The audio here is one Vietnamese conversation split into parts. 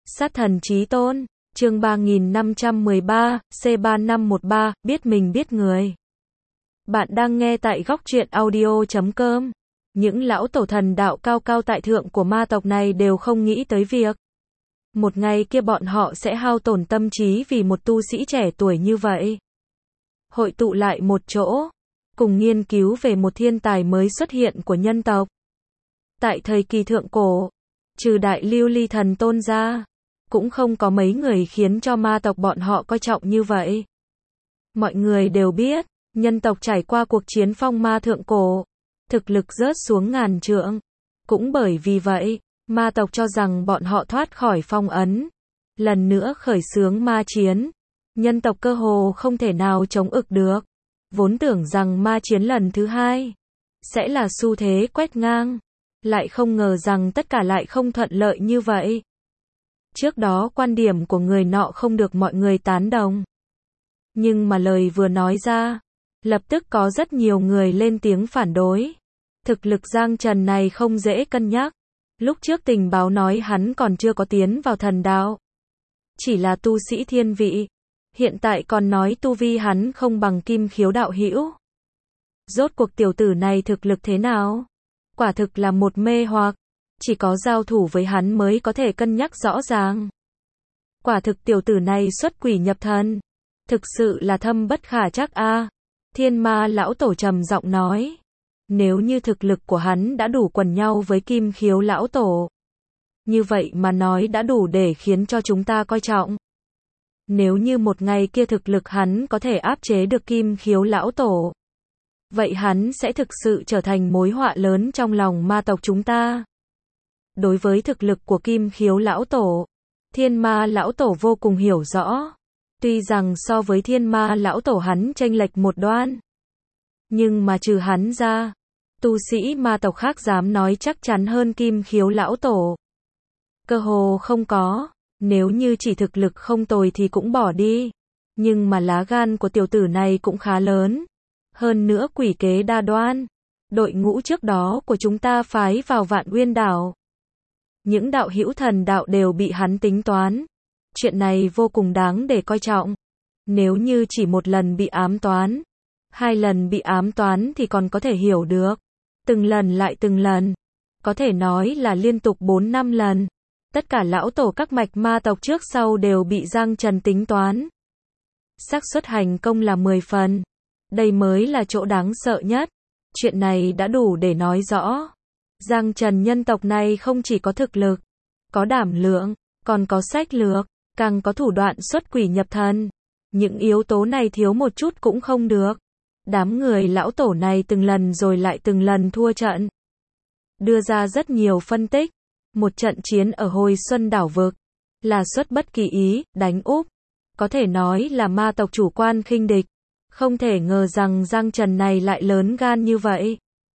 Sát thần chí tôn, chương 3513, C3513, biết mình biết người. Bạn đang nghe tại góc truyện audio.com. Những lão tổ thần đạo cao cao tại thượng của ma tộc này đều không nghĩ tới việc một ngày kia bọn họ sẽ hao tổn tâm trí vì một tu sĩ trẻ tuổi như vậy. Hội tụ lại một chỗ, cùng nghiên cứu về một thiên tài mới xuất hiện của nhân tộc. Tại thời kỳ thượng cổ, trừ đại lưu ly thần tôn ra, cũng không có mấy người khiến cho ma tộc bọn họ coi trọng như vậy. Mọi người đều biết, nhân tộc trải qua cuộc chiến phong ma thượng cổ, thực lực rớt xuống ngàn trượng. Cũng bởi vì vậy, ma tộc cho rằng bọn họ thoát khỏi phong ấn, lần nữa khởi xướng ma chiến. Nhân tộc cơ hồ không thể nào chống ực được. Vốn tưởng rằng ma chiến lần thứ hai sẽ là xu thế quét ngang, lại không ngờ rằng tất cả lại không thuận lợi như vậy. Trước đó quan điểm của người nọ không được mọi người tán đồng. Nhưng mà lời vừa nói ra, lập tức có rất nhiều người lên tiếng phản đối. Thực lực Giang Trần này không dễ cân nhắc. Lúc trước tình báo nói hắn còn chưa có tiến vào thần đạo, chỉ là tu sĩ thiên vị. Hiện tại còn nói tu vi hắn không bằng Kim Khiếu đạo hữu. Rốt cuộc tiểu tử này thực lực thế nào? Quả thực là một mê hoặc. Chỉ có giao thủ với hắn mới có thể cân nhắc rõ ràng. Quả thực tiểu tử này xuất quỷ nhập thần. Thực sự là thâm bất khả trắc a. Thiên ma lão tổ trầm giọng nói. Nếu như thực lực của hắn đã đủ quần nhau với Kim Khiếu lão tổ, như vậy mà nói đã đủ để khiến cho chúng ta coi trọng. Nếu như một ngày kia thực lực hắn có thể áp chế được Kim Khiếu lão tổ, vậy hắn sẽ thực sự trở thành mối họa lớn trong lòng ma tộc chúng ta. Đối với thực lực của Kim Khiếu lão tổ, Thiên ma lão tổ vô cùng hiểu rõ. Tuy rằng so với Thiên ma lão tổ hắn chênh lệch một đoan, nhưng mà trừ hắn ra, tu sĩ ma tộc khác dám nói chắc chắn hơn Kim Khiếu lão tổ cơ hồ không có. Nếu như chỉ thực lực không tồi thì cũng bỏ đi, nhưng mà lá gan của tiểu tử này cũng khá lớn. Hơn nữa quỷ kế đa đoan. Đội ngũ trước đó của chúng ta phái vào Vạn Uyên đảo, những đạo hữu thần đạo đều bị hắn tính toán. Chuyện này vô cùng đáng để coi trọng. Nếu như chỉ một lần bị ám toán, hai lần bị ám toán thì còn có thể hiểu được. Từng lần lại từng lần, có thể nói là liên tục 4-5 lần. Tất cả lão tổ các mạch ma tộc trước sau đều bị Giang Trần tính toán. Xác suất thành công là 10 phần. Đây mới là chỗ đáng sợ nhất. Chuyện này đã đủ để nói rõ. Giang Trần nhân tộc này không chỉ có thực lực, có đảm lượng, còn có sách lược, càng có thủ đoạn xuất quỷ nhập thần. Những yếu tố này thiếu một chút cũng không được. Đám người lão tổ này từng lần rồi lại từng lần thua trận. Đưa ra rất nhiều phân tích. Một trận chiến ở Hồi Xuân đảo vực là xuất bất kỳ ý, đánh úp. Có thể nói là ma tộc chủ quan khinh địch. Không thể ngờ rằng Giang Trần này lại lớn gan như vậy.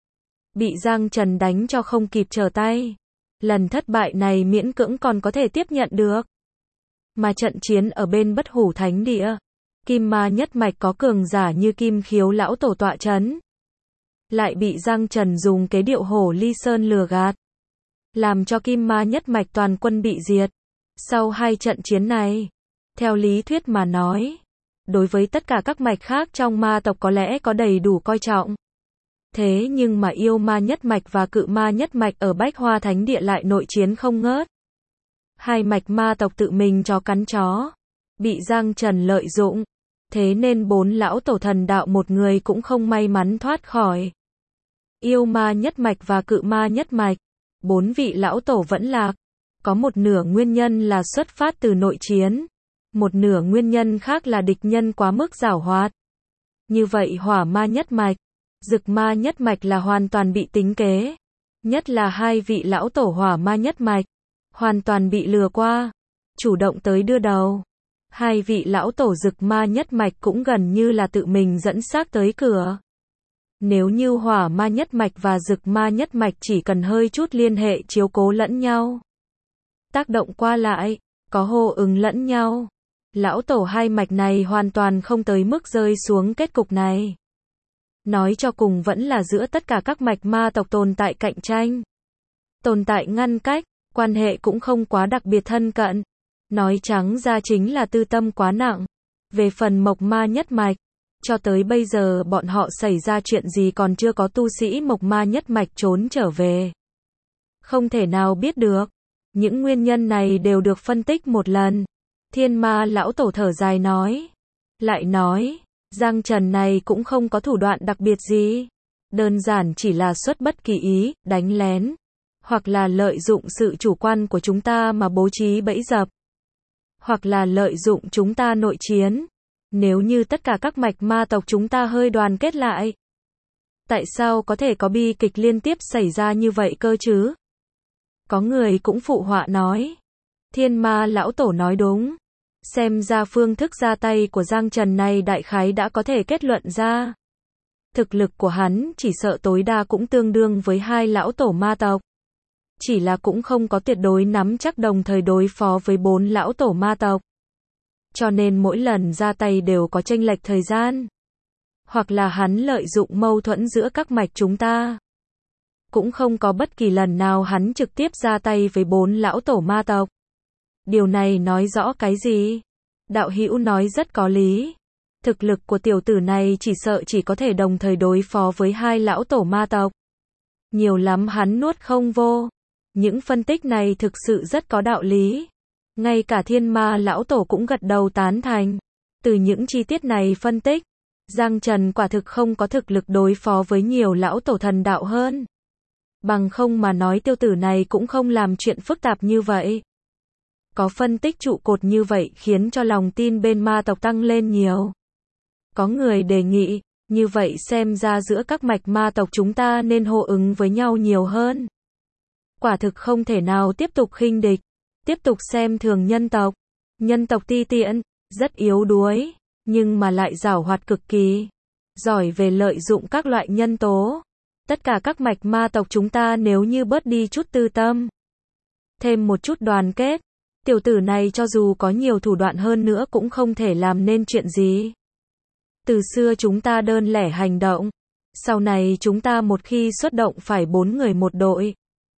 Bị Giang Trần đánh cho không kịp trở tay. Lần thất bại này miễn cưỡng còn có thể tiếp nhận được. Mà trận chiến ở bên Bất Hủ Thánh Địa, Kim Ma nhất mạch có cường giả như Kim Khiếu lão tổ tọa chấn, lại bị Giang Trần dùng kế điệu hổ ly sơn lừa gạt, làm cho Kim Ma nhất mạch toàn quân bị diệt. Sau hai trận chiến này, theo lý thuyết mà nói, đối với tất cả các mạch khác trong ma tộc có lẽ có đầy đủ coi trọng. Thế nhưng mà yêu ma nhất mạch và cự ma nhất mạch ở Bách Hoa Thánh Địa lại nội chiến không ngớt. Hai mạch ma tộc tự mình chó cắn chó, bị Giang Trần lợi dụng. Thế nên 4 lão tổ thần đạo một người cũng không may mắn thoát khỏi. Yêu ma nhất mạch và cự ma nhất mạch, 4 vị lão tổ vẫn lạc. Có một nửa nguyên nhân là xuất phát từ nội chiến, một nửa nguyên nhân khác là địch nhân quá mức giảo hoạt. Như vậy hỏa ma nhất mạch, dực ma nhất mạch là hoàn toàn bị tính kế. Nhất là hai vị lão tổ hỏa ma nhất mạch, hoàn toàn bị lừa qua, chủ động tới đưa đầu. Hai vị lão tổ dực ma nhất mạch cũng gần như là tự mình dẫn xác tới cửa. Nếu như hỏa ma nhất mạch và dực ma nhất mạch chỉ cần hơi chút liên hệ chiếu cố lẫn nhau, tác động qua lại, có hô ứng lẫn nhau, lão tổ hai mạch này hoàn toàn không tới mức rơi xuống kết cục này. Nói cho cùng vẫn là giữa tất cả các mạch ma tộc tồn tại cạnh tranh, tồn tại ngăn cách, quan hệ cũng không quá đặc biệt thân cận. Nói trắng ra chính là tư tâm quá nặng. Về phần Mộc Ma nhất mạch, cho tới bây giờ bọn họ xảy ra chuyện gì còn chưa có tu sĩ Mộc Ma nhất mạch trốn trở về. Không thể nào biết được. Những nguyên nhân này đều được phân tích một lần. Thiên Ma lão tổ thở dài nói. Lại nói, Giang Trần này cũng không có thủ đoạn đặc biệt gì. Đơn giản chỉ là xuất bất kỳ ý, đánh lén. Hoặc là lợi dụng sự chủ quan của chúng ta mà bố trí bẫy dập. Hoặc là lợi dụng chúng ta nội chiến. Nếu như tất cả các mạch ma tộc chúng ta hơi đoàn kết lại. Tại sao có thể có bi kịch liên tiếp xảy ra như vậy cơ chứ? Có người cũng phụ họa nói. Thiên Ma lão tổ nói đúng. Xem ra phương thức ra tay của Giang Trần này đại khái đã có thể kết luận ra. Thực lực của hắn chỉ sợ tối đa cũng tương đương với 2 lão tổ ma tộc. Chỉ là cũng không có tuyệt đối nắm chắc đồng thời đối phó với 4 lão tổ ma tộc. Cho nên mỗi lần ra tay đều có chênh lệch thời gian. Hoặc là hắn lợi dụng mâu thuẫn giữa các mạch chúng ta. Cũng không có bất kỳ lần nào hắn trực tiếp ra tay với 4 lão tổ ma tộc. Điều này nói rõ cái gì? Đạo hữu nói rất có lý. Thực lực của tiểu tử này chỉ sợ chỉ có thể đồng thời đối phó với 2 lão tổ ma tộc. Nhiều lắm hắn nuốt không vô. Những phân tích này thực sự rất có đạo lý. Ngay cả Thiên Ma lão tổ cũng gật đầu tán thành. Từ những chi tiết này phân tích, Giang Trần quả thực không có thực lực đối phó với nhiều lão tổ thần đạo hơn. Bằng không mà nói tiêu tử này cũng không làm chuyện phức tạp như vậy. Có phân tích trụ cột như vậy khiến cho lòng tin bên ma tộc tăng lên nhiều. Có người đề nghị, như vậy xem ra giữa các mạch ma tộc chúng ta nên hô ứng với nhau nhiều hơn. Quả thực không thể nào tiếp tục khinh địch, tiếp tục xem thường nhân tộc. Nhân tộc ti tiện, rất yếu đuối, nhưng mà lại giàu hoạt cực kỳ, giỏi về lợi dụng các loại nhân tố. Tất cả các mạch ma tộc chúng ta nếu như bớt đi chút tư tâm, thêm một chút đoàn kết, tiểu tử này cho dù có nhiều thủ đoạn hơn nữa cũng không thể làm nên chuyện gì. Từ xưa chúng ta đơn lẻ hành động, sau này chúng ta một khi xuất động phải 4 người một đội,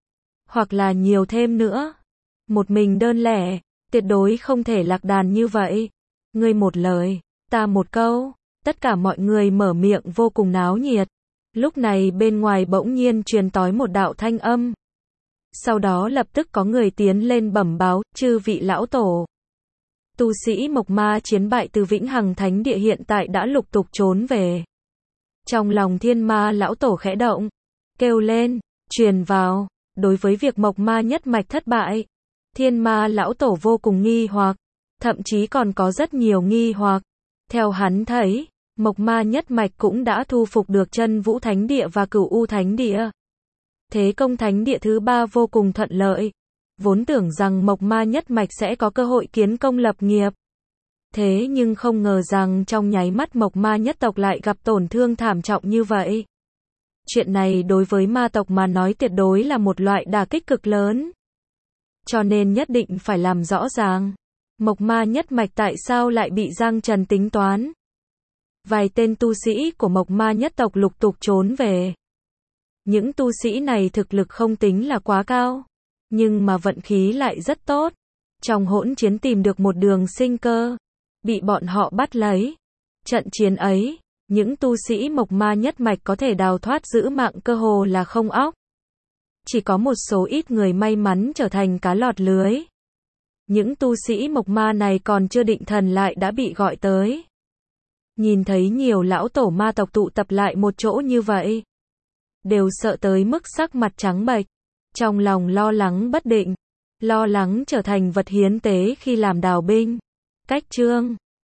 hoặc là nhiều thêm nữa. Một mình đơn lẻ, tuyệt đối không thể lạc đàn như vậy. Ngươi một lời, ta một câu, tất cả mọi người mở miệng vô cùng náo nhiệt. Lúc này bên ngoài bỗng nhiên truyền tới một đạo thanh âm. Sau đó lập tức có người tiến lên bẩm báo, chư vị lão tổ. Tu sĩ Mộc Ma chiến bại từ Vĩnh Hằng Thánh Địa hiện tại đã lục tục trốn về. Trong lòng Thiên Ma lão tổ khẽ động, kêu lên, truyền vào. Đối với việc Mộc Ma nhất mạch thất bại, Thiên Ma lão tổ vô cùng nghi hoặc, thậm chí còn có rất nhiều nghi hoặc. Theo hắn thấy, Mộc Ma nhất mạch cũng đã thu phục được Chân Vũ Thánh Địa và Cửu U Thánh Địa. Thế Công Thánh Địa thứ 3 vô cùng thuận lợi. Vốn tưởng rằng Mộc Ma nhất mạch sẽ có cơ hội kiến công lập nghiệp. Thế nhưng không ngờ rằng trong nháy mắt Mộc Ma nhất tộc lại gặp tổn thương thảm trọng như vậy. Chuyện này đối với ma tộc mà nói tuyệt đối là một loại đả kích cực lớn. Cho nên nhất định phải làm rõ ràng. Mộc Ma nhất mạch tại sao lại bị Giang Trần tính toán. Vài tên tu sĩ của Mộc Ma nhất tộc lục tục trốn về. Những tu sĩ này thực lực không tính là quá cao, nhưng mà vận khí lại rất tốt. Trong hỗn chiến tìm được một đường sinh cơ, bị bọn họ bắt lấy. Trận chiến ấy, những tu sĩ Mộc Ma nhất mạch có thể đào thoát giữ mạng cơ hồ là không óc. Chỉ có một số ít người may mắn trở thành cá lọt lưới. Những tu sĩ Mộc Ma này còn chưa định thần lại đã bị gọi tới. Nhìn thấy nhiều lão tổ ma tộc tụ tập lại một chỗ như vậy, đều sợ tới mức sắc mặt trắng bệch, trong lòng lo lắng bất định, lo lắng trở thành vật hiến tế khi làm đào binh. Cách chương